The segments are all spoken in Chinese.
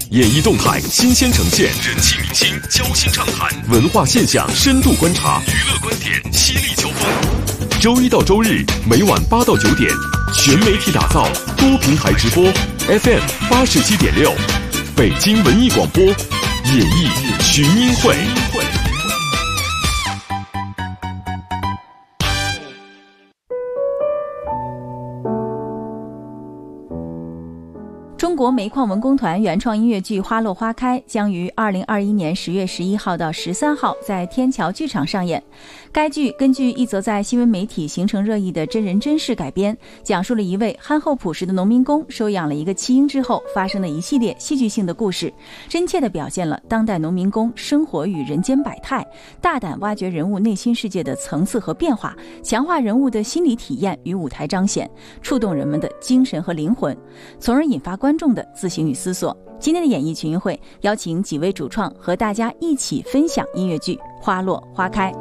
演艺动态新鲜呈现，人气明星交心畅谈，文化现象深度观察，娱乐观点犀利交锋。周一到周日每晚8到9点，全媒体打造，多平台直播 ，FM 87.6，北京文艺广播，演艺群英会。 中国煤矿文工团原创音乐剧《花落花开》将于2021年10月11号到13号在天桥剧场上演。该剧根据一则在新闻媒体形成热议的真人真事改编，讲述了一位憨厚朴实的农民工收养了一个弃婴之后发生的一系列戏剧性的故事，真切地表现了当代农民工生活与人间百态，大胆挖掘人物内心世界的层次和变化，强化人物的心理体验与舞台彰显，触动人们的精神和灵魂，从而引发观众的自省与思索。今天的演艺群英会邀请几位主创和大家一起分享音乐剧《花落花开》。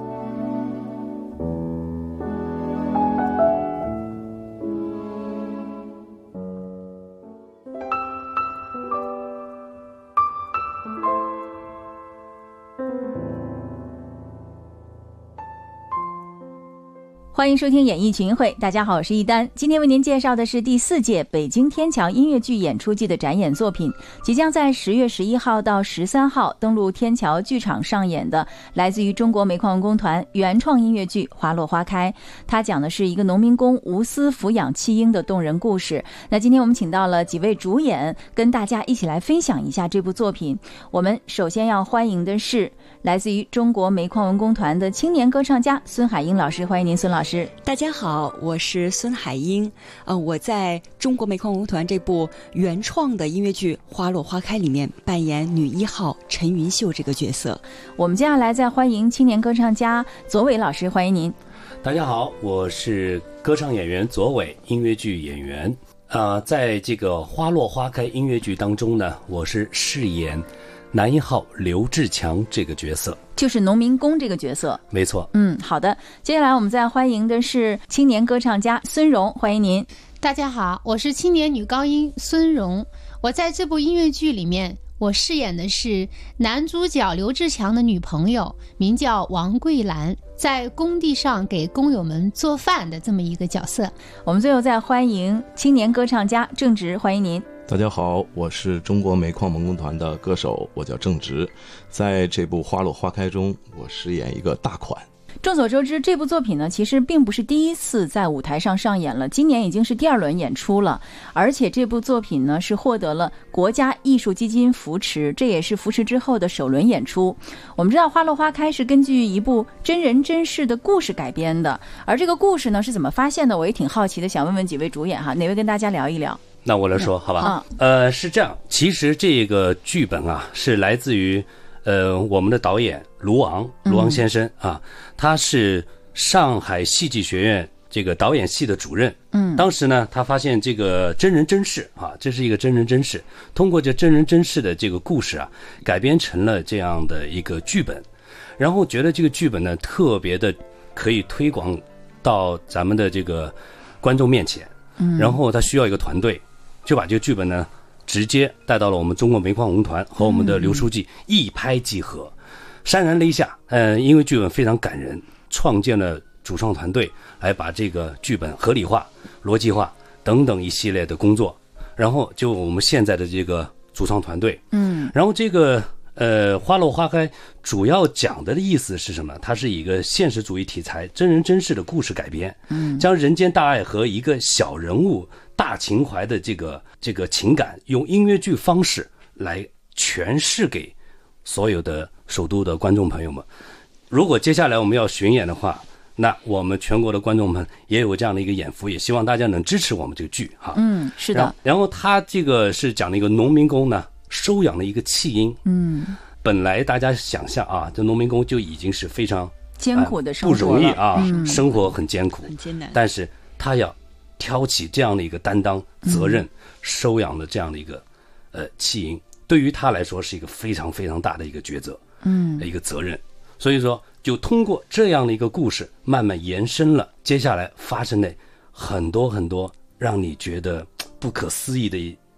欢迎收听演艺群英会，大家好，我是一丹。今天为您介绍的是第4届北京天桥音乐剧演出季的展演作品，即将在10月11号到13号登陆天桥剧场上演的来自于中国煤矿文工团原创音乐剧《花落花开》。它讲的是一个农民工无私抚养弃婴的动人故事。那今天我们请到了几位主演，跟大家一起来分享一下这部作品。我们首先要欢迎的是来自于中国煤矿文工团的青年歌唱家孙海英老师，欢迎您，孙老师。 大家好，我是孙海英。我在中国煤矿文工团这部原创的音乐剧《花落花开》里面扮演女1号陈云秀这个角色。 我们接下来再欢迎青年歌唱家左伟老师，欢迎您。 大家好，我是歌唱演员左伟，音乐剧演员。在这个《花落花开》音乐剧当中呢，我是饰演男1号刘志强这个角色， 就是农民工这个角色。 没错。 好的。接下来我们再欢迎的是青年歌唱家孙荣，欢迎您。 大家好，我是青年女高音孙荣。我在这部音乐剧里面，我饰演的是男主角刘志强的女朋友，名叫王桂兰，在工地上给工友们做饭的这么一个角色。 我们最后再欢迎青年歌唱家郑直，欢迎您。 大家好，我是中国煤矿文工团的歌手，我叫郑直。在这部《花落花开》中，我饰演一个大款。 众所周知，这部作品呢，其实并不是第一次在舞台上上演了，今年已经是第2轮演出了。而且这部作品呢，是获得了国家艺术基金扶持，这也是扶持之后的首轮演出。我们知道《花落花开》是根据一部真人真事的故事改编的，而这个故事呢是怎么发现的，我也挺好奇的，想问问几位主演哈，哪位跟大家聊一聊？ 那我来说好吧。是这样，其实这个剧本啊是来自于我们的导演卢昂先生啊，他是上海戏剧学院这个导演系的主任。当时呢他发现这个真人真事啊，这是一个真人真事，通过这真人真事的这个故事啊，改编成了这样的一个剧本，然后觉得这个剧本呢特别的可以推广到咱们的这个观众面前。然后他需要一个团队，就把这个剧本呢直接带到了我们中国煤矿文工团，和我们的刘书记一拍即合，潸然泪下。因为剧本非常感人，创建了主创团队来把这个剧本合理化、逻辑化等等一系列的工作，然后就我们现在的这个主创团队。然后这个花落花开主要讲的意思是什么？它是一个现实主义题材真人真事的故事改编，将人间大爱和一个小人物大情怀的这个情感，用音乐剧方式来诠释给所有的首都的观众朋友们。如果接下来我们要巡演的话，那我们全国的观众们也有这样的一个演出，也希望大家能支持我们这个剧哈。 是的。 然后他这个是讲了一个农民工呢收养了一个弃婴。本来大家想象啊，这农民工就已经是非常艰苦的生活了， 不容易啊，生活很艰苦， 很艰难。 但是他要挑起这样的一个担当责任，收养的这样的一个弃婴，对于他来说是一个非常非常大的一个抉择，一个责任。所以说，就通过这样的一个故事，慢慢延伸了接下来发生的很多很多让你觉得不可思议的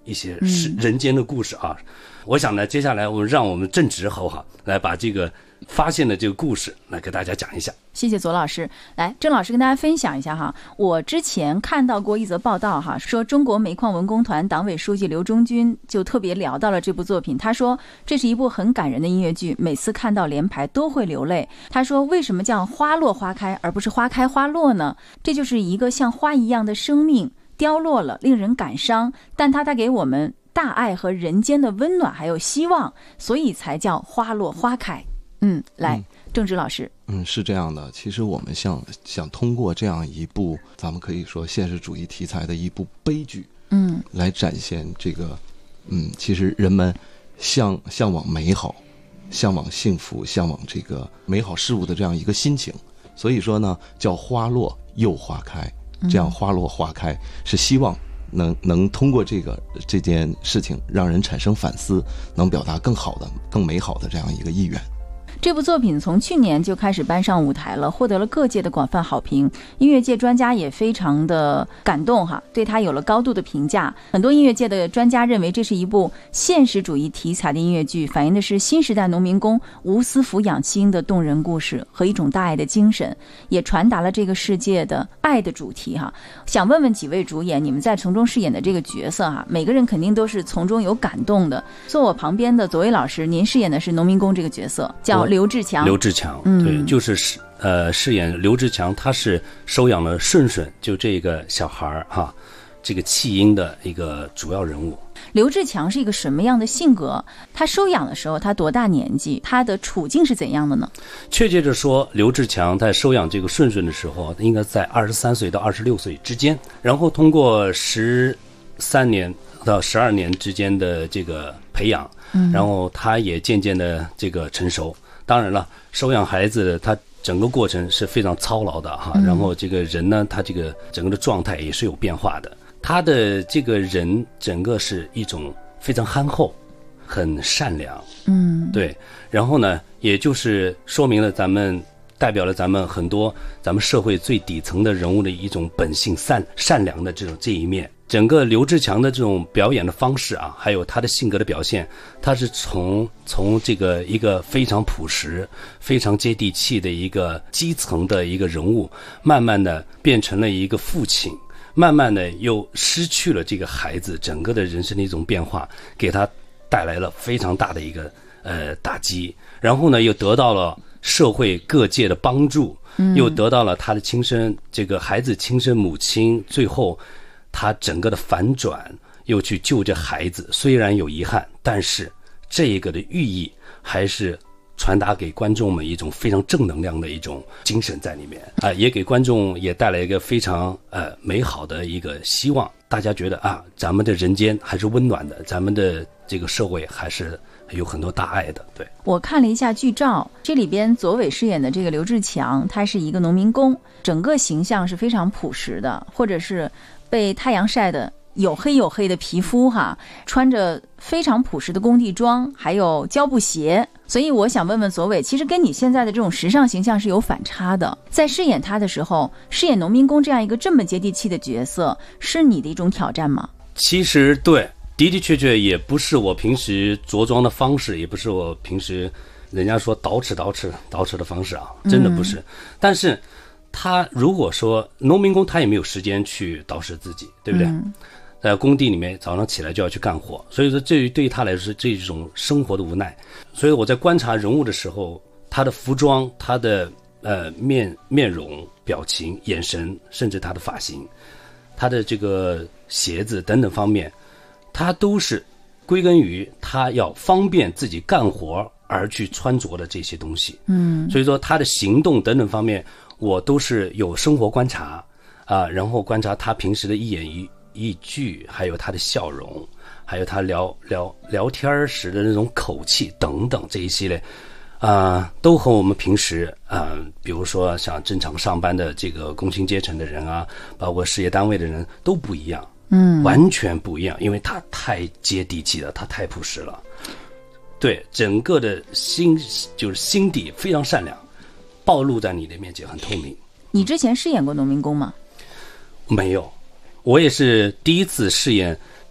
一些人间的故事啊。我想呢，接下来让我们郑直好不好来把这个发现的这个故事来给大家讲一下。 谢谢左老师。来，郑老师跟大家分享一下哈，我之前看到过一则报道哈，说中国煤矿文工团党委书记刘忠军就特别聊到了这部作品。他说这是一部很感人的音乐剧，每次看到连排都会流泪。他说为什么叫花落花开而不是花开花落呢？这就是一个像花一样的生命凋落了，令人感伤，但它带给我们大爱和人间的温暖还有希望，所以才叫花落花开。来，郑直老师。 是这样的，其实我们想通过这样一部咱们可以说现实主义题材的一部悲剧，来展现这个其实人们向往美好，向往幸福，向往这个美好事物的这样一个心情。所以说呢，叫花落又花开，这样花落花开是希望能通过这件事情让人产生反思，能表达更好的更美好的这样一个意愿。 这部作品从去年就开始搬上舞台了，获得了各界的广泛好评，音乐界专家也非常的感动哈，对它有了高度的评价。很多音乐界的专家认为这是一部现实主义题材的音乐剧，反映的是新时代农民工无私抚养亲的动人故事和一种大爱的精神，也传达了这个世界的爱的主题哈。想问问几位主演，你们在从中饰演的这个角色哈，每个人肯定都是从中有感动的。坐我旁边的左卫老师，您饰演的是农民工这个角色，叫刘志强。 对，就是饰演刘志强，他是收养了顺顺，就这个小孩哈，这个弃婴的一个主要人物。 刘志强是一个什么样的性格？他收养的时候他多大年纪？他的处境是怎样的呢？ 确切的说，刘志强在收养这个顺顺的时候，应该在23岁到26岁之间，然后通过13年到12年之间的这个培养，然后他也渐渐的这个成熟。当然了，收养孩子他整个过程是非常操劳的哈，然后这个人呢，他这个整个的状态也是有变化的。他的这个人整个是一种非常憨厚，很善良，对。然后呢，也就是说明了代表了咱们很多咱们社会最底层的人物的一种本性善良的这一面。整个刘志强的这种表演的方式啊，还有他的性格的表现，他是从这个一个非常朴实、非常接地气的一个基层的一个人物，慢慢的变成了一个父亲，慢慢的又失去了这个孩子，整个的人生的一种变化，给他带来了非常大的一个打击。然后呢，又得到了社会各界的帮助，又得到了他的这个孩子亲生母亲，最后他整个的反转，又去救这孩子，虽然有遗憾，但是这个的寓意还是传达给观众们一种非常正能量的一种精神在里面啊，也给观众也带来一个非常美好的一个希望。大家觉得啊，咱们的人间还是温暖的，咱们的这个社会还是有很多大爱的。对， 我看了一下剧照，这里边左伟饰演的这个刘志强，他是一个农民工，整个形象是非常朴实的，或者是被太阳晒的黝黑的皮肤哈，穿着非常朴实的工地装，还有胶布鞋。所以我想问问左伟，其实跟你现在的这种时尚形象是有反差的。在饰演他的时候，饰演农民工这样一个这么接地气的角色，是你的一种挑战吗？ 其实对，的确也不是我平时着装的方式，也不是我平时人家说捯饬的方式啊，真的不是。但是他如果说农民工，他也没有时间去捯饬自己，对不对？在工地里面早上起来就要去干活，所以说这对于他来说是这种生活的无奈。所以我在观察人物的时候，他的服装，他的面容、表情、眼神，甚至他的发型，他的这个鞋子等等方面，他都是归根于他要方便自己干活而去穿着的这些东西。所以说他的行动等等方面，我都是有生活观察啊，然后观察他平时的一言一句，还有他的笑容，还有他聊天时的那种口气等等这一系列都和我们平时比如说像正常上班的这个工薪阶层的人啊，包括事业单位的人都不一样，完全不一样，因为他太接地气了，他太朴实了，对，整个的心底非常善良，暴露在你的面前很透明。 你之前饰演过农民工吗？ 没有，我也是第一次饰演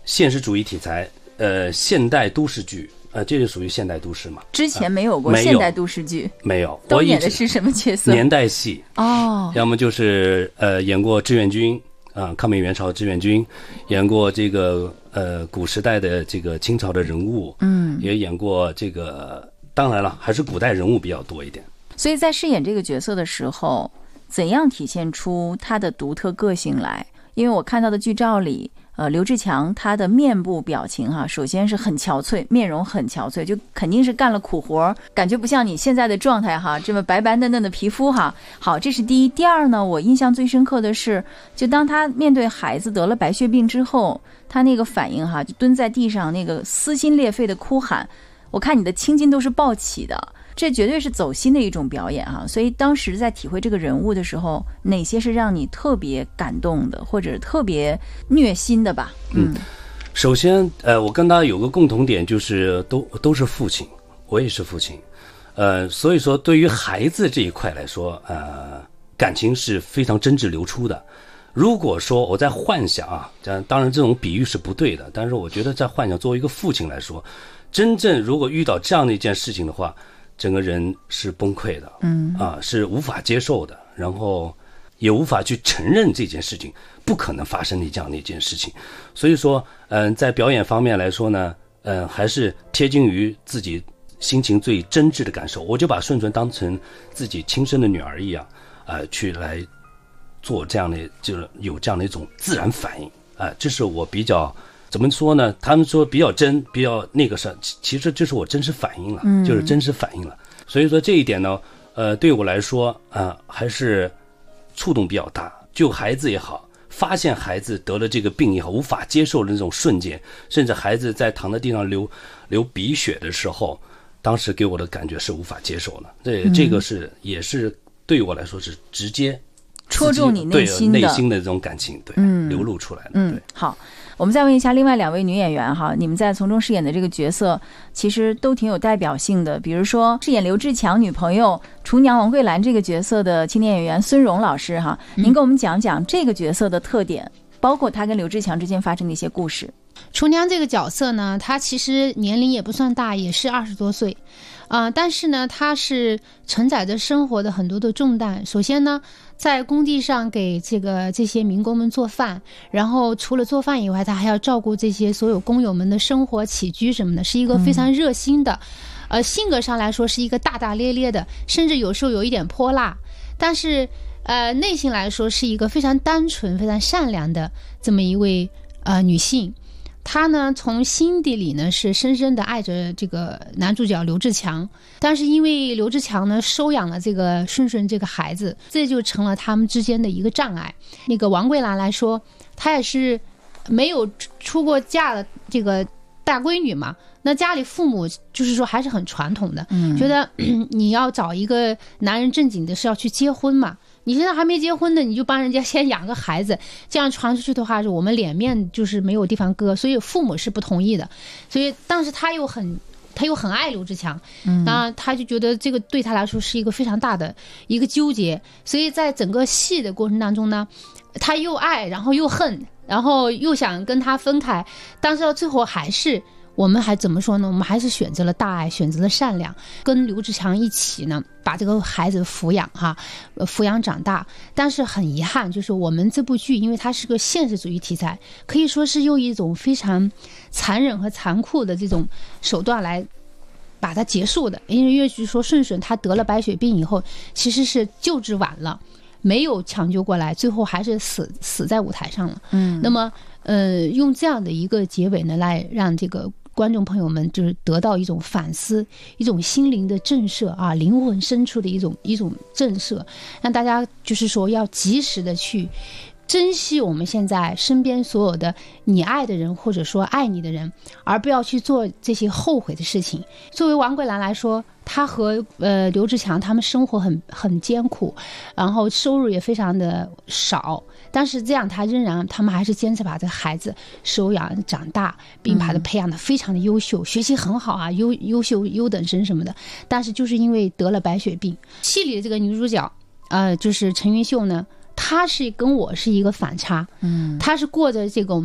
现实主义题材，现代都市剧，这就属于现代都市嘛。 之前没有过现代都市剧， 没有。 都演的是什么角色？ 年代戏哦， 要么就是演过志愿军啊，抗美援朝志愿军，演过这个古时代的这个清朝的人物，也演过这个，当然了，还是古代人物比较多一点。 所以在饰演这个角色的时候，怎样体现出他的独特个性来？因为我看到的剧照里，刘志强他的面部表情首先是很憔悴，面容很憔悴，就肯定是干了苦活，感觉不像你现在的状态这么白白嫩嫩的皮肤好，这是第一。第二呢，我印象最深刻的是，就当他面对孩子得了白血病之后，他那个反应就蹲在地上那个撕心裂肺的哭喊，我看你的青筋都是暴起的。这绝对是走心的一种表演所以当时在体会这个人物的时候，哪些是让你特别感动的，或者特别虐心的吧？ 首先，我跟他有个共同点，就是都是父亲，我也是父亲，所以说对于孩子这一块来说，感情是非常真挚流出的。如果说我在幻想当然这种比喻是不对的，但是我觉得在幻想作为一个父亲来说，真正如果遇到这样的一件事情的话，整个人是崩溃的，是无法接受的，然后也无法去承认这件事情不可能发生的这样的一件事情。所以说，在表演方面来说呢，还是贴近于自己心情最真挚的感受。我就把顺顺当成自己亲生的女儿一样，去来做这样的，就是有这样的一种自然反应，这是我比较。怎么说呢？他们说比较真，比较那个是，其实就是我真实反应了，就是真实反应了。所以说这一点呢，对我来说还是触动比较大。就孩子也好，发现孩子得了这个病也好，无法接受的那种瞬间，甚至孩子在躺在地上流鼻血的时候，当时给我的感觉是无法接受的。这个是也是对我来说是直接戳中你内心的这种感情，对，流露出来的。对， 好。我们再问一下另外2位女演员你们在从中饰演的这个角色其实都挺有代表性的。比如说饰演刘志强女朋友厨娘王桂兰这个角色的青年演员孙蓉老师您跟我们讲讲这个角色的特点，包括她跟刘志强之间发生的一些故事。 厨娘这个角色呢，她其实年龄也不算大，也是20多岁。但是呢，她是承载着生活的很多的重担。首先呢，在工地上给这些民工们做饭，然后除了做饭以外，她还要照顾这些所有工友们的生活起居什么的，是一个非常热心的。性格上来说是一个大大咧咧的，甚至有时候有一点泼辣，但是内心来说是一个非常单纯、非常善良的这么一位女性。她呢，从心底里呢是深深的爱着这个男主角刘志强，但是因为刘志强呢收养了这个顺顺这个孩子，这就成了他们之间的一个障碍。那个王桂兰来说，她也是没有出过嫁的这个大闺女嘛，那家里父母就是说还是很传统的，觉得你要找一个男人正经的是要去结婚嘛。你现在还没结婚呢，你就帮人家先养个孩子，这样传出去的话，我们脸面就是没有地方搁，所以父母是不同意的。所以，但是他又很爱刘志强，他就觉得这个对他来说是一个非常大的一个纠结。所以在整个戏的过程当中呢，他又爱，然后又恨，然后又想跟他分开，但是到最后我们还怎么说呢？我们还是选择了大爱，选择了善良，跟刘志强一起呢，把这个孩子抚养长大。但是很遗憾，就是我们这部剧，因为它是个现实主义题材，可以说是用一种非常残忍和残酷的这种手段来把它结束的。因为据说顺顺他得了白血病以后，其实是救治晚了，没有抢救过来，最后还是死在舞台上了。那么用这样的一个结尾呢，来让这个观众朋友们就是得到一种反思，一种心灵的震慑灵魂深处的一种震慑，让大家就是说要及时的去珍惜我们现在身边所有的你爱的人，或者说爱你的人，而不要去做这些后悔的事情。作为王桂兰来说，她和刘志强他们生活很艰苦，然后收入也非常的少，但是这样他们还是坚持把这个孩子收养长大，并把他培养的非常的优秀，学习很好优秀优等生什么的。但是就是因为得了白血病，戏里的这个女主角就是陈云秀呢，她是跟我是一个反差，她是过着这种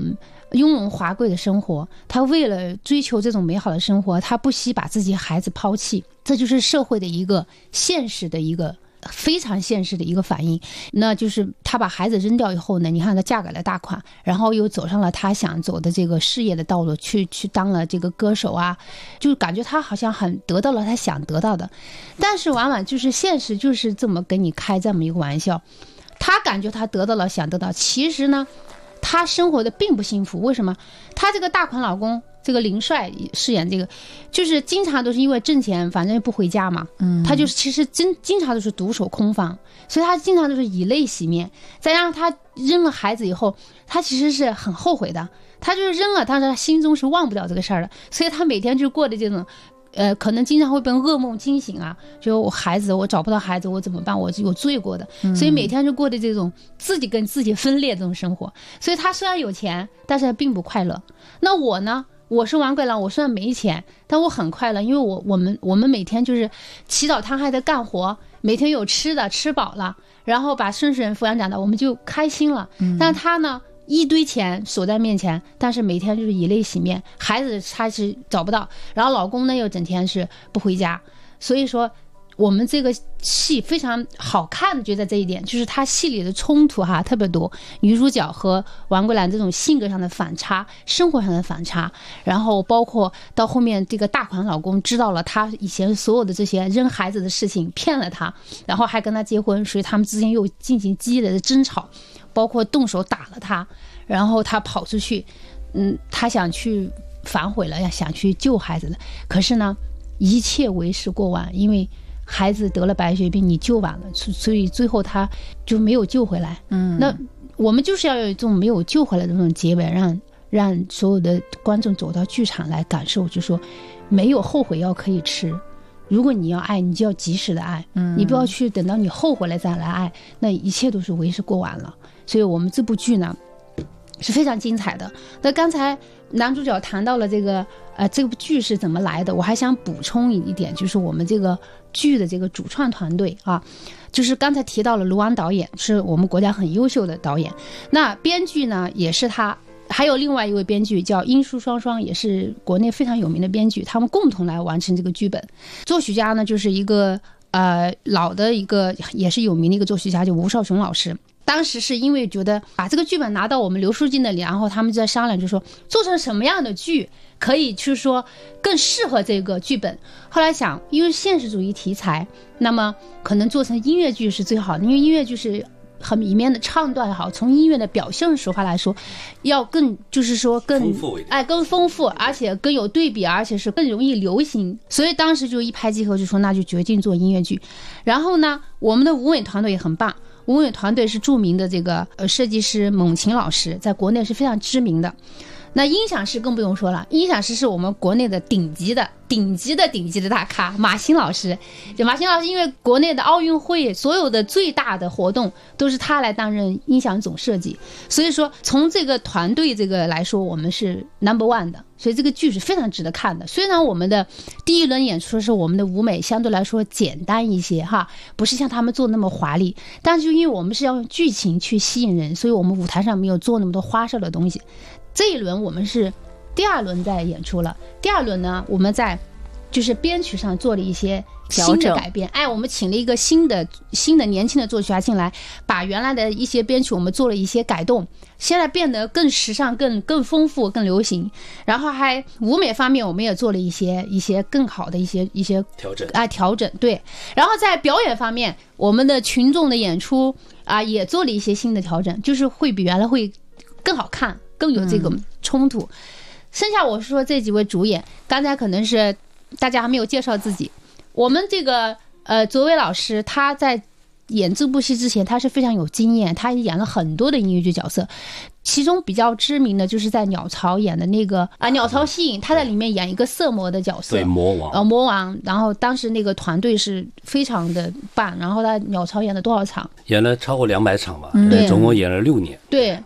雍容华贵的生活，他为了追求这种美好的生活，他不惜把自己孩子抛弃，这就是社会的一个现实的一个非常现实的一个反应。那就是她把孩子扔掉以后呢，你看她嫁给了大款，然后又走上了她想走的这个事业的道路，去当了这个歌手啊，就感觉她好像很得到了她想得到的。但是往往就是现实就是这么给你开这么一个玩笑，她感觉她得到了想得到，其实呢她生活的并不幸福。为什么？她这个大款老公这个林帅饰演这个，就是经常都是因为挣钱，反正不回家嘛，他就是其实经常都是独守空房，所以他经常都是以泪洗面。再让他扔了孩子以后，他其实是很后悔的，他就是扔了，但是他心中是忘不了这个事儿的，所以他每天就过的这种。可能经常会被噩梦惊醒啊，就我孩子，我找不到孩子，我怎么办？我有罪过的，所以每天就过的这种自己跟自己分裂这种生活。所以他虽然有钱，但是他并不快乐。那我呢？我是王贵郎，我虽然没钱，但我很快乐，因为我们每天就是起早贪黑的干活，每天有吃的，吃饱了，然后把顺顺抚养长大，我们就开心了。但他呢？一堆钱守在面前，但是每天就是以泪洗面，孩子他是找不到，然后老公呢又整天是不回家。所以说我们这个戏非常好看的就在这一点，就是他戏里的冲突特别多，女主角和王桂兰这种性格上的反差，生活上的反差，然后包括到后面这个大款老公知道了他以前所有的这些扔孩子的事情，骗了他，然后还跟他结婚，所以他们之间又进行激烈的争吵，包括动手打了他，然后他跑出去，他想去反悔了，想去救孩子的，可是呢一切为时过晚，因为孩子得了白血病，你救晚了，所以最后他就没有救回来。那我们就是要有一种没有救回来的这种结尾，让所有的观众走到剧场来感受，就说没有后悔药可以吃。如果你要爱，你就要及时的爱，你不要去等到你后悔了再来爱，那一切都是为时过晚了。所以我们这部剧呢是非常精彩的。那刚才男主角谈到了这部剧是怎么来的，我还想补充一点，就是我们这个剧的这个主创团队啊，就是刚才提到了卢昂导演，是我们国家很优秀的导演。那编剧呢也是他，还有另外一位编剧叫殷书双双，也是国内非常有名的编剧，他们共同来完成这个剧本。作曲家呢就是一个老的一个也是有名的一个作曲家，就吴少雄老师。当时是因为觉得把这个剧本拿到我们刘书记那里，然后他们就在商量，就说做成什么样的剧可以去说更适合这个剧本。后来想，因为现实主义题材，那么可能做成音乐剧是最好的，因为音乐剧是和里面的唱段也好，从音乐的表现手法来说，要更就是说更丰富一点， 更丰富，而且更有对比，而且是更容易流行。所以当时就一拍即合，就说那就决定做音乐剧。然后呢，我们的吴伟团队也很棒。吴伟团队是著名的这个设计师蒙琴老师，在国内是非常知名的。那音响师更不用说了，音响师是我们国内的顶级的大咖马欣老师。就马欣老师，因为国内的奥运会所有的最大的活动都是他来担任音响总设计，所以说从这个团队这个来说，我们是 No.1 的，所以这个剧是非常值得看的。虽然我们的第一轮演出是我们的舞美相对来说简单一些不是像他们做那么华丽，但是因为我们是要用剧情去吸引人，所以我们舞台上没有做那么多花哨的东西。这一轮我们是第二轮在演出了，第二轮呢我们在就是编曲上做了一些新的改变，我们请了一个新的年轻的作曲家进来，把原来的一些编曲我们做了一些改动，现在变得更时尚、更丰富、更流行。然后还舞美方面我们也做了一些更好的一些调整，对。然后在表演方面，我们的群众的演出也做了一些新的调整，就是会比原来会更好看，更有这个冲突。剩下我是说这几位主演，刚才可能是大家还没有介绍自己。我们这个卓伟老师，他在演这部戏之前他是非常有经验，他演了很多的音乐剧角色，其中比较知名的就是在鸟巢演的那个鸟巢戏影，他在里面演一个色魔的角色， 对，魔王。 然后当时那个团队是非常的棒，然后他鸟巢演了多少场？ 演了超过200场吧，总共演了6年。 对。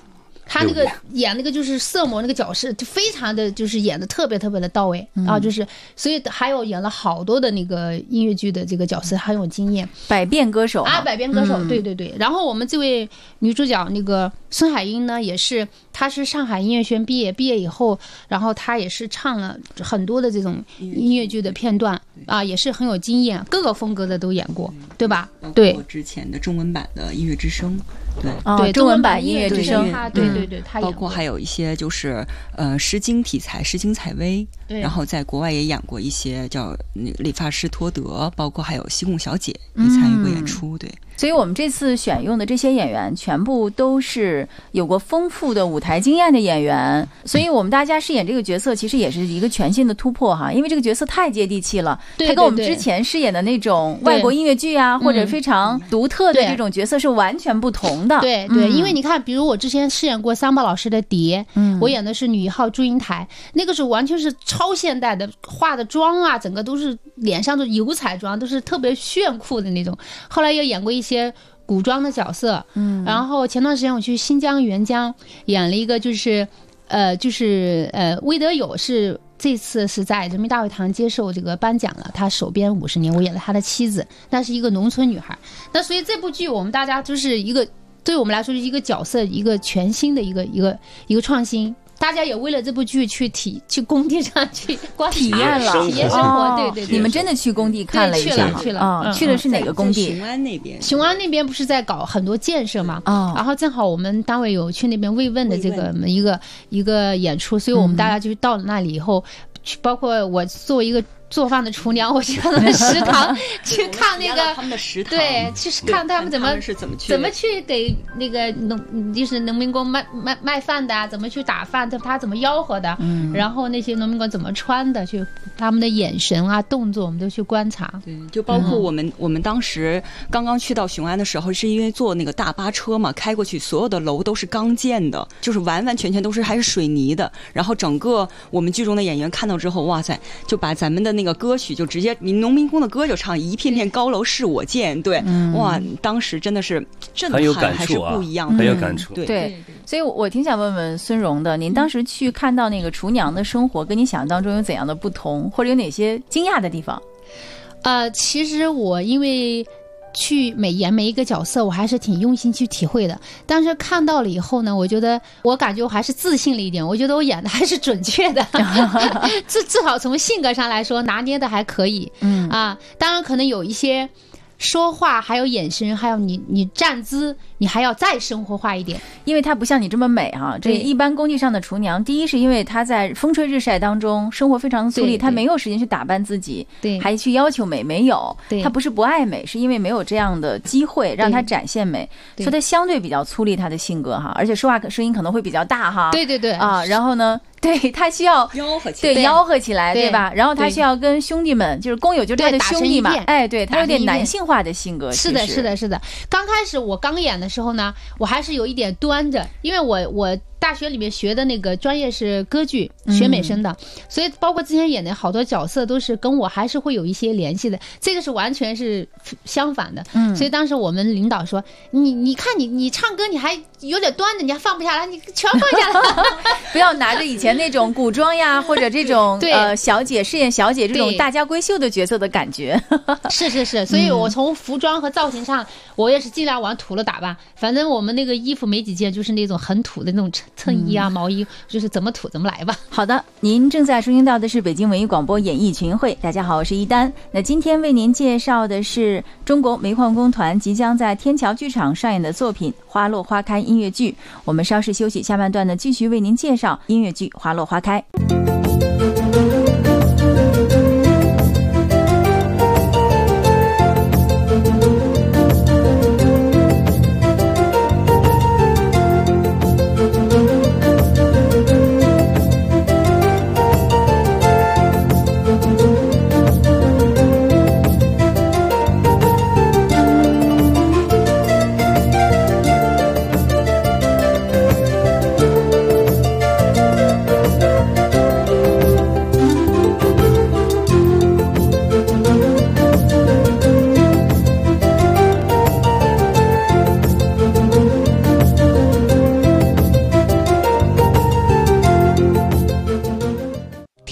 他那个演那个就是色魔那个角色，就非常的就是演的特别特别的到位啊，就是所以还有演了好多的那个音乐剧的这个角色，很有经验， 百变歌手啊，百变歌手，对对对。然后我们这位女主角那个孙海英呢，也是她是上海音乐学院毕业以后，然后她也是唱了很多的这种音乐剧的片段啊，也是很有经验，各个风格的都演过，对吧？对， 之前的中文版的音乐之声。对对，中文版音乐之声， 对对对，他包括还有一些就是诗经题材，诗经采薇，然后在国外也演过一些叫理发师托德，包括还有西贡小姐也参与过演出，对。 所以我们这次选用的这些演员全部都是有过丰富的舞台经验的演员，所以我们大家饰演这个角色其实也是一个全新的突破哈，因为这个角色太接地气了，它跟我们之前饰演的那种外国音乐剧啊或者非常独特的这种角色是完全不同的。 对对，因为你看，比如我之前饰演过桑巴老师的蝶，我演的是女一号祝英台，那个是完全是超现代的，化的妆啊，整个都是脸上的油彩妆，都是特别炫酷的那种。后来又演过一些古装的角色，然后前段时间我去新疆沅江演了一个就是魏德友是这次是在人民大会堂接受这个颁奖了，他守边50年，我演了他的妻子，那是一个农村女孩。那所以这部剧我们大家就是一个，对我们来说是一个角色一个全新的一个创新。大家也为了这部剧去工地上去体验了体验生活，对对对， 你们真的去工地看了一下？ 去了， 去的是哪个工地？ 雄安那边。 雄安那边不是在搞很多建设嘛？然后正好我们单位有去那边慰问的这个一个演出，所以我们大家就到了那里以后，包括我作为一个做饭的厨娘，我去他们的食堂去看那个他们的食堂， 对，去看他们怎么去给那个农民工卖饭的啊，怎么去打饭，他怎么吆喝的，然后那些农民工怎么穿的，去他们的眼神啊动作，我们都去观察。 对，就包括我们当时刚刚去到雄安的时候，是因为坐那个大巴车嘛，开过去所有的楼都是刚建的，就是完完全全都是还是水泥的，然后整个我们剧中的演员看到之后，哇塞，就把咱们的那个歌曲就直接农民工的歌就唱一片片高楼是我建，对，哇，当时真的是震撼，还是不一样， 很有感触。 对，所以我挺想问问孙蓉的，您当时去看到那个厨娘的生活，跟你想象当中有怎样的不同，或者有哪些惊讶的地方？ 其实我因为去演每一个角色，我还是挺用心去体会的。但是看到了以后呢，我感觉我还是自信了一点，我觉得我演的还是准确的，至少从性格上来说拿捏的还可以。当然可能有一些说话还有眼神还有你站姿你还要再生活化一点， 因为它不像你这么美啊。这一般工地上的厨娘，第一是因为她在风吹日晒当中生活非常的粗粝，她没有时间去打扮自己， 对， 还去要求美，没有，她不是不爱美，是因为没有这样的机会让她展现美，所以她相对比较粗粝，她的性格哈，而且说话声音可能会比较大哈， 对对对啊，然后呢，对他需要吆喝起来， 对，吆喝起来，对吧？然后他需要跟兄弟们，就是工友，就是他的兄弟嘛，哎，对，他有点男性化的性格。 是的，是的，是的。刚开始我刚演的时候呢，我还是有一点端着，因为我大学里面学的那个专业是歌剧，学美声的，所以包括之前演的好多角色都是跟我还是会有一些联系的。这个是完全是相反的，所以当时我们领导说，你看你唱歌你还有点端着，你还放不下来，你全放下来， 不要拿着以前那种古装呀或者这种小姐饰演小姐这种大家闺秀的角色的感觉。 是是是，所以我从服装和造型上，我也是尽量往土了打扮。反正我们那个衣服没几件，就是那种很土的那种衬衣啊、毛衣，就是怎么土怎么来吧。 好的，您正在收听到的是北京文艺广播演艺群会。大家好，我是一丹。那今天为您介绍的是中国煤矿工团即将在天桥剧场上演的作品《花落花开》音乐剧。我们稍事休息，下半段呢继续为您介绍音乐剧《花落花开》。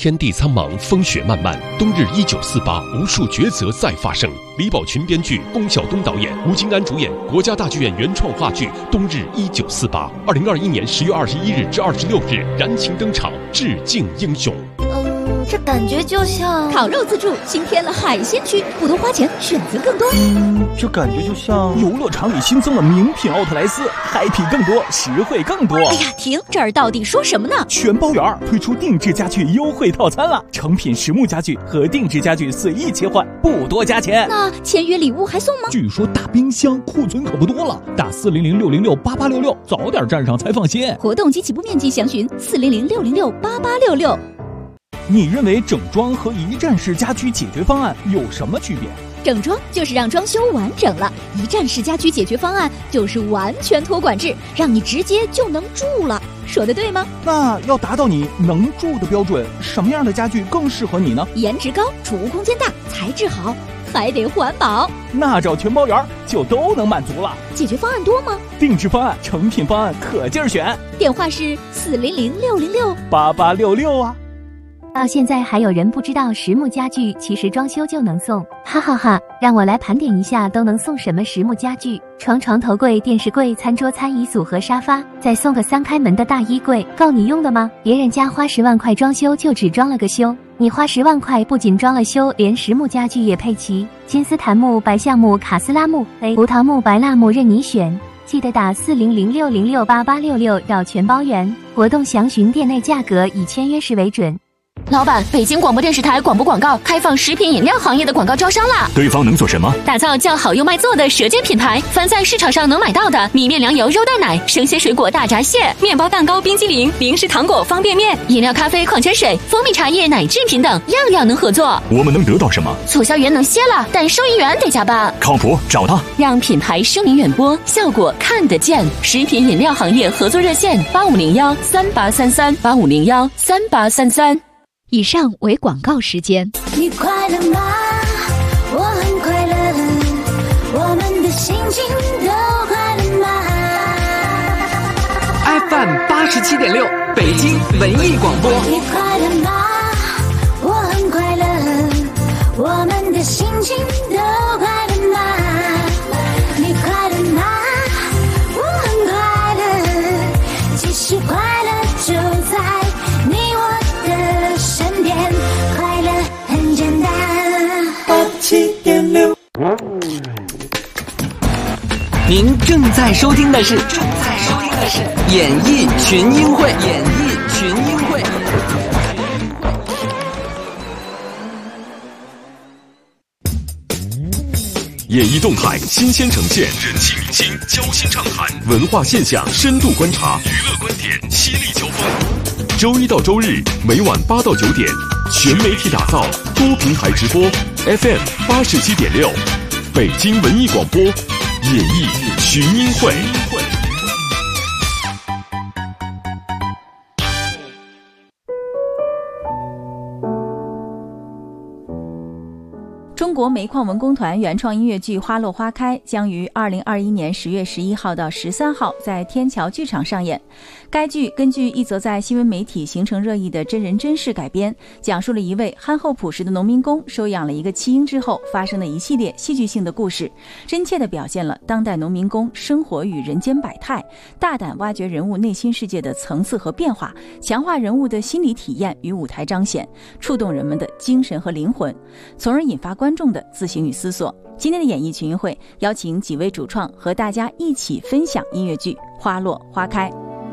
天地苍茫，风雪漫漫，冬日1948，无数抉择再发生。李宝群编剧，龚晓东导演，吴京安主演，国家大剧院原创话剧《冬日1948》，2021年10月21日至26日燃情登场，致敬英雄。 这感觉就像烤肉自助新添了海鲜区，不多花钱，选择更多。 这感觉就像游乐场里新增了名品奥特莱斯，happy更多，实惠更多。 哎呀，停！这儿到底说什么呢？ 全包圆推出定制家具优惠套餐了，成品实木家具和定制家具随意切换，不多加钱。 那签约礼物还送吗？ 据说大冰箱库存可不多了，打400-606-8866，早点站上才放心。 活动及起步面积详询400-606-8866。 你认为整装和一站式家居解决方案有什么区别？ 整装就是让装修完整了，一站式家居解决方案就是完全托管制，让你直接就能住了。说的对吗？ 那要达到你能住的标准，什么样的家具更适合你呢？ 颜值高，储物空间大，材质好，还得环保。 那找全包圆就都能满足了。 解决方案多吗？ 定制方案、成品方案可劲儿选。 电话是 400-606-8866啊。 到现在还有人不知道实木家具其实装修就能送，哈哈哈！让我来盘点一下都能送什么实木家具：床、头柜、电视柜、餐桌、餐椅组和沙发，再送个3开门的大衣柜，够你用的吗？别人家花10万块装修就只装了个修，你花10万块不仅装了修，连实木家具也配齐，金丝檀木、白橡木、卡斯拉木、胡桃木、白蜡木任你选。记得打400-606-8866要全包圆，活动详询店内价格，以签约时为准。 老板，北京广播电视台广播广告开放食品饮料行业的广告招商啦！ 对方能做什么？ 打造叫好又卖座的舌尖品牌，凡在市场上能买到的米面粮油肉蛋奶、生鲜水果大闸蟹、面包蛋糕、冰激凌、零食糖果、方便面、饮料、咖啡、矿泉水、蜂蜜茶叶、奶制品等，样样能合作。 我们能得到什么？ 促销员能歇了，但收银员得加班。 靠谱，找他， 让品牌声名远播，效果看得见。食品饮料行业合作热线：8501-3833，8501-3833。 以上为广告时间。 你快乐吗？我很快乐，我们的心情都快乐吗 ？FM 87.6，北京文艺广播。 你快乐吗？我很快乐，我们的心情都快乐吗？你快乐吗？我很快乐，其实快乐就在你我的身边，快乐很简单。87.6， 您正在收听的是演艺群英会。 演艺动态新鲜呈现，人气明星交心畅谈，文化现象深度观察，娱乐观点犀利交锋。周一到周日每晚8到9点，全媒体打造，多平台直播 ，FM 87.6，北京文艺广播，演艺群英会。 中国煤矿文工团原创音乐剧《花落花开》将于2021年10月11号到13号在天桥剧场上演。该剧根据一则在新闻媒体形成热议的真人真事改编，讲述了一位憨厚朴实的农民工收养了一个弃婴之后发生的一系列戏剧性的故事，真切地表现了当代农民工生活与人间百态，大胆挖掘人物内心世界的层次和变化，强化人物的心理体验与舞台彰显，触动人们的精神和灵魂，从而引发观众的自省与思索。今天的演艺群英会邀请几位主创和大家一起分享音乐剧《花落花开》。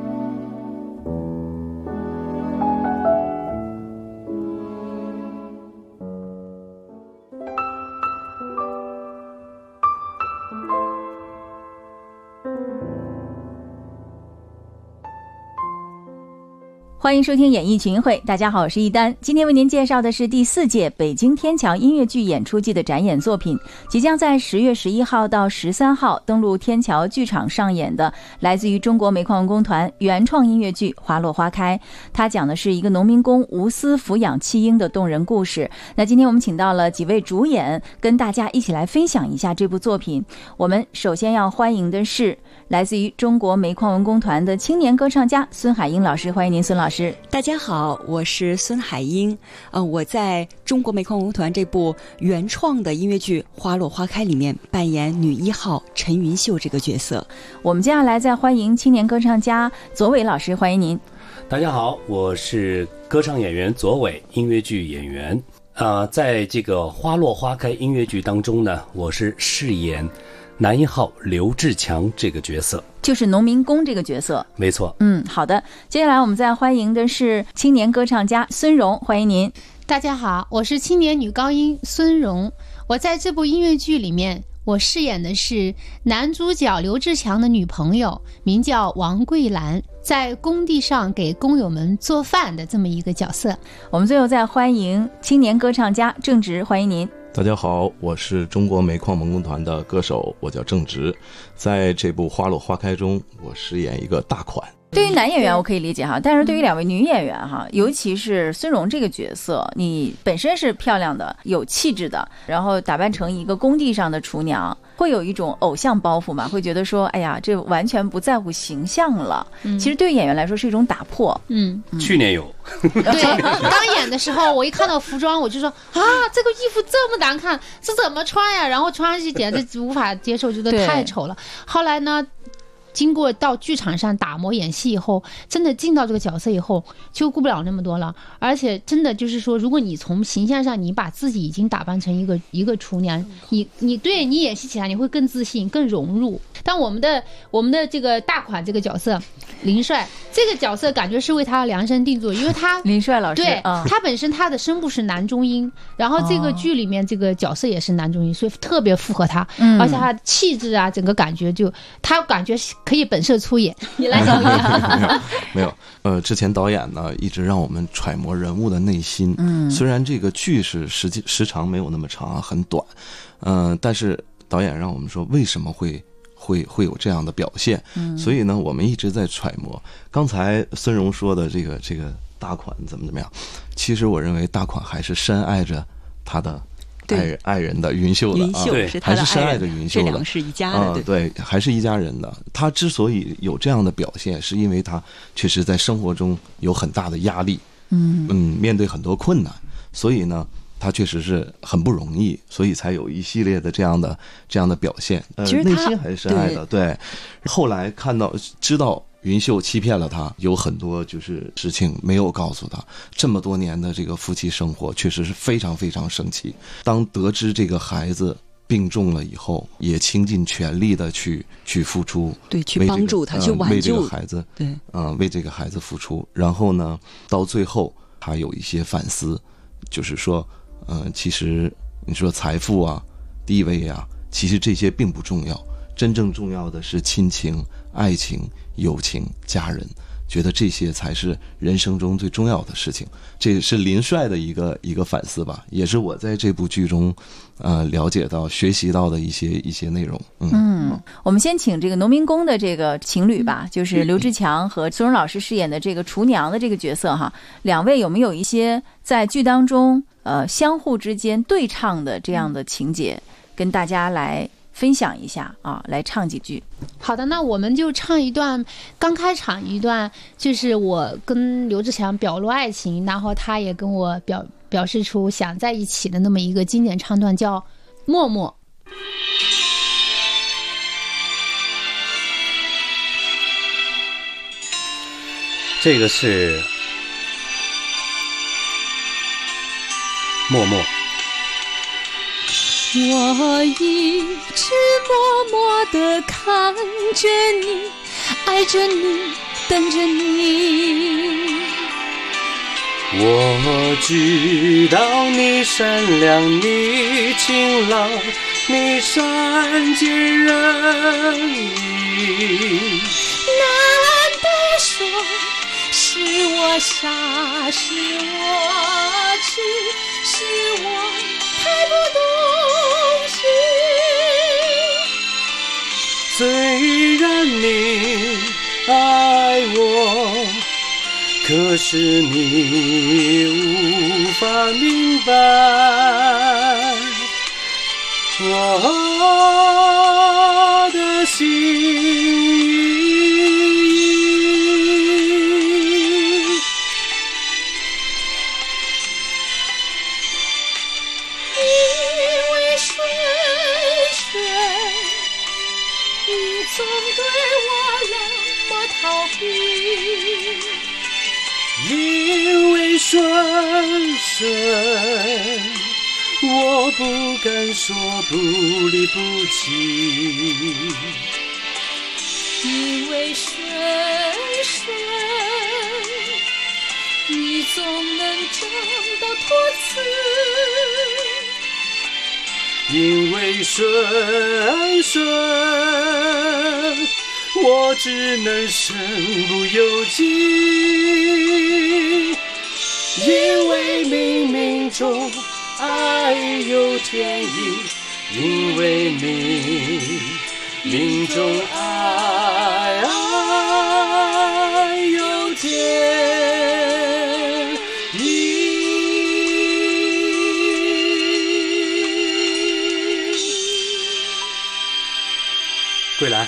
欢迎收听演艺群英会，大家好，我是一丹。今天为您介绍的是第4届北京天桥音乐剧演出季的展演作品，即将在10月11号到13号登陆天桥剧场上演的来自于中国煤矿文工团原创音乐剧《花落花开》。它讲的是一个农民工无私抚养弃婴的动人故事。那今天我们请到了几位主演，跟大家一起来分享一下这部作品。我们首先要欢迎的是来自于中国煤矿文工团的青年歌唱家孙海英老师，欢迎您，孙老师。 师。 大家好，我是孙海英。我在中国煤矿文工团这部原创的音乐剧《花落花开》里面扮演女1号陈云秀这个角色。 我们接下来再欢迎青年歌唱家左伟老师，欢迎您。 大家好，我是歌唱演员左伟，音乐剧演员。在这个《花落花开》音乐剧当中呢，我是饰演男1号刘志强这个角色， 就是农民工这个角色。 没错。 好的，接下来我们再欢迎的是青年歌唱家孙荣，欢迎您。 大家好，我是青年女高音孙荣。我在这部音乐剧里面，我饰演的是男主角刘志强的女朋友，名叫王桂兰，在工地上给工友们做饭的这么一个角色。 我们最后再欢迎青年歌唱家郑直，欢迎您。 大家好，我是中国煤矿文工团的歌手，我叫郑直。在这部《花落花开》中，我饰演一个大款。 对于男演员我可以理解哈，但是对于2位女演员哈，尤其是孙荣这个角色，你本身是漂亮的、有气质的，然后打扮成一个工地上的厨娘，会有一种偶像包袱嘛？会觉得说，哎呀，这完全不在乎形象了。其实对于演员来说是一种打破。 去年有。 对，刚演的时候，我一看到服装，我就说啊，这个衣服这么难看，这怎么穿呀？然后穿上去简直无法接受，觉得太丑了。后来呢？经过到剧场上打磨演戏以后，真的进到这个角色以后，就顾不了那么多了。而且真的就是说，如果你从形象上，你把自己已经打扮成一个厨娘，你对你演戏起来你会更自信、更融入。但我们的这个大款这个角色林帅，这个角色感觉是为他量身定做，因为他林帅老师对、他本身他的声部是男中音，然后这个剧里面这个角色也是男中音，所以特别符合他，而且他的气质啊，整个感觉就他感觉可以本色出演。你来讲一讲。 没有，之前导演呢一直让我们揣摩人物的内心。虽然这个剧是时长没有那么长，很短，但是导演让我们说为什么会有这样的表现。所以呢，我们一直在揣摩。刚才孙荣说的这个大款怎么样，其实我认为大款还是深爱着他的爱人的云秀的， 云秀是他的爱人， 还是深爱着云秀的， 这两是一家的， 对，还是一家人的。他之所以有这样的表现，是因为他确实在生活中有很大的压力，面对很多困难，所以呢，他确实是很不容易，所以才有一系列的这样的表现。内心还是深爱的，对。后来知道云秀欺骗了他，有很多就是事情没有告诉他。这么多年的这个夫妻生活，确实是非常非常生气。当得知这个孩子病重了以后，也倾尽全力的去付出， 对，去帮助他，去挽救为这个孩子， 对， 为这个孩子付出。然后呢，到最后他有一些反思，就是说，其实你说财富啊、地位啊，其实这些并不重要，真正重要的是亲情、爱情、友情、家人。觉得这些才是人生中最重要的事情，这是林帅的一个反思吧，也是我在这部剧中，了解到、学习到的一些内容。 我们先请这个农民工的这个情侣吧，就是刘志强和孙荣老师饰演的这个厨娘的这个角色哈，两位有没有一些在剧当中相互之间对唱的这样的情节，跟大家来分享一下啊，来唱几句。 好的，那我们就唱一段，刚开场一段，就是我跟刘志强表露爱情，然后他也跟我表示出想在一起的那么一个经典唱段，叫《默默》。 这个是默默。 我一直默默地看着你，爱着你，等着你。 我知道你善良，你勤劳，你善解人意。 难得说是我傻，是我痴，是我太不懂事。 虽然你爱我，可是你无法明白我的心意。 总对我冷漠逃避， 因为顺顺，我不敢说不离不弃， 因为顺顺，你总能找到托词， 因为顺顺，我只能身不由己，因为冥冥中爱有天意，因为冥中爱有天意。桂兰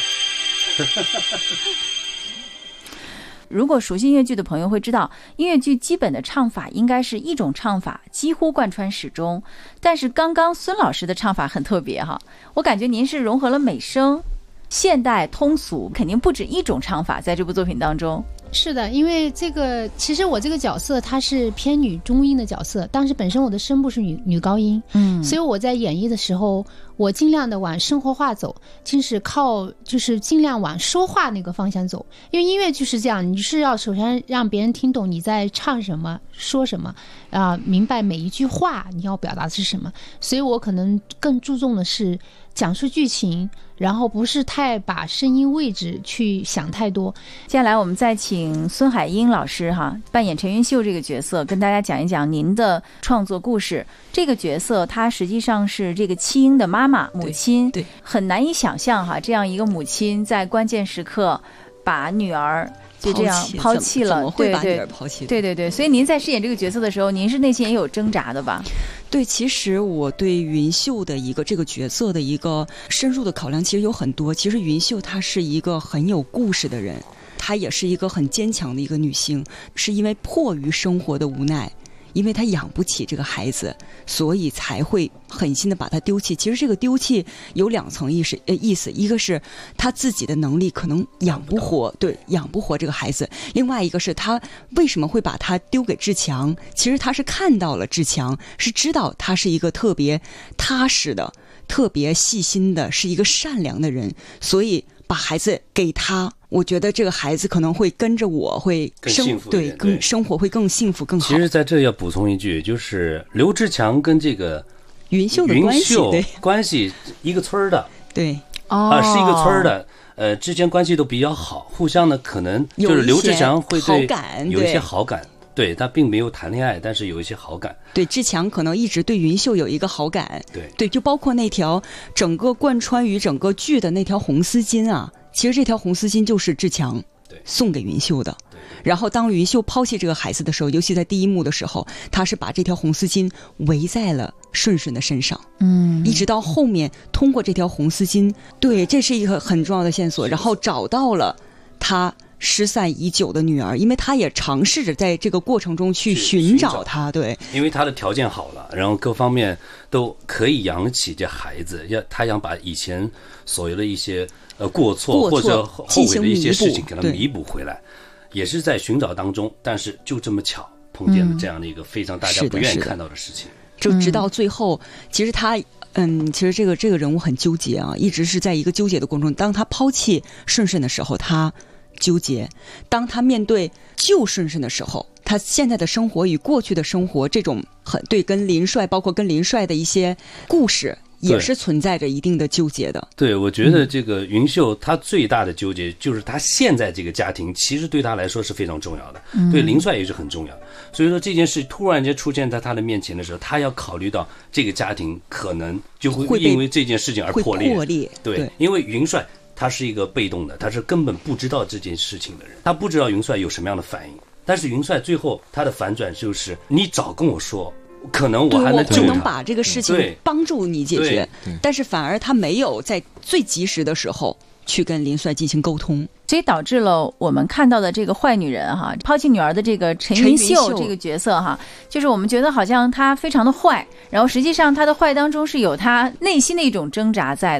如果熟悉音乐剧的朋友会知道，音乐剧基本的唱法应该是一种唱法，几乎贯穿始终。但是刚刚孙老师的唱法很特别哈，我感觉您是融合了美声、现代、通俗，肯定不止一种唱法在这部作品当中。 是的，因为其实我这个角色它是偏女中音的角色，当时本身我的声部是女高音，所以我在演绎的时候，我尽量的往生活化走，就是尽量往说话那个方向走，因为音乐剧是这样，你是要首先让别人听懂你在唱什么、说什么，明白每一句话你要表达的是什么，所以我可能更注重的是讲述剧情，然后不是太把声音位置去想太多。 接下来我们再请孙海英老师扮演陈云秀这个角色，跟大家讲一讲您的创作故事。这个角色她实际上是这个七英的妈妈母亲，对，很难以想象这样一个母亲在关键时刻把女儿就这样抛弃了， 怎么会把女儿抛弃？ 对，所以您在饰演这个角色的时候，您是内心也有挣扎的吧？ 对，其实我对云秀的这个角色的一个深入的考量其实有很多。其实云秀她是一个很有故事的人，她也是一个很坚强的一个女性，是因为迫于生活的无奈，因为她养不起这个孩子，所以才会狠心的把他丢弃。其实这个丢弃有两层意思，一个是他自己的能力可能养不活这个孩子，另外一个是他为什么会把他丢给志强，其实他是看到了志强，是知道他是一个特别踏实的、特别细心的，是一个善良的人，所以把孩子给他。我觉得这个孩子可能会跟着我会更幸福， 对，更生活会更幸福更好。 其实在这要补充一句，就是刘志强跟这个云秀的关系一个村的， 对， 是一个村的，之间关系都比较好，互相呢可能就是刘志强会对有一些好感，对他并没有谈恋爱，但是有一些好感。 对，志强可能一直对云秀有一个好感，对，就包括那条整个贯穿于整个剧的那条红丝巾啊，其实这条红丝巾就是志强送给云秀的。然后当云秀抛弃这个孩子的时候，尤其在第一幕的时候，他是把这条红丝巾围在了顺顺的身上，一直到后面通过这条红丝巾，对，这是一个很重要的线索，然后找到了他失散已久的女儿，因为他也尝试着在这个过程中去寻找她，对， 因为他的条件好了，然后各方面都可以养起这孩子，他想把以前所有的一些过错或者后悔的一些事情给他弥补回来，也是在寻找当中，但是就这么巧碰见了这样的一个非常大家不愿意看到的事情， 就直到最后，其实他其实这个人物很纠结啊，一直是在一个纠结的过程中。当他抛弃顺顺的时候，他纠结；当他面对救顺顺的时候，他现在的生活与过去的生活这种跟林帅，包括跟林帅的一些故事，也是存在着一定的纠结的。 对，我觉得这个云秀她最大的纠结就是她现在这个家庭其实对她来说是非常重要的，对林帅也是很重要。所以说这件事突然间出现在她的面前的时候，她要考虑到这个家庭可能就会因为这件事情而破裂。对，因为云帅他是一个被动的，他是根本不知道这件事情的人，他不知道云帅有什么样的反应。但是云帅最后他的反转就是，你早跟我说，可能我还能救他， 我能把这个事情帮助你解决，但是反而他没有在最及时的时候去跟林帅进行沟通， 所以导致了我们看到的这个坏女人抛弃女儿的这个陈云秀这个角色就是我们觉得好像她非常的坏，然后实际上她的坏当中是有她内心的一种挣扎在的。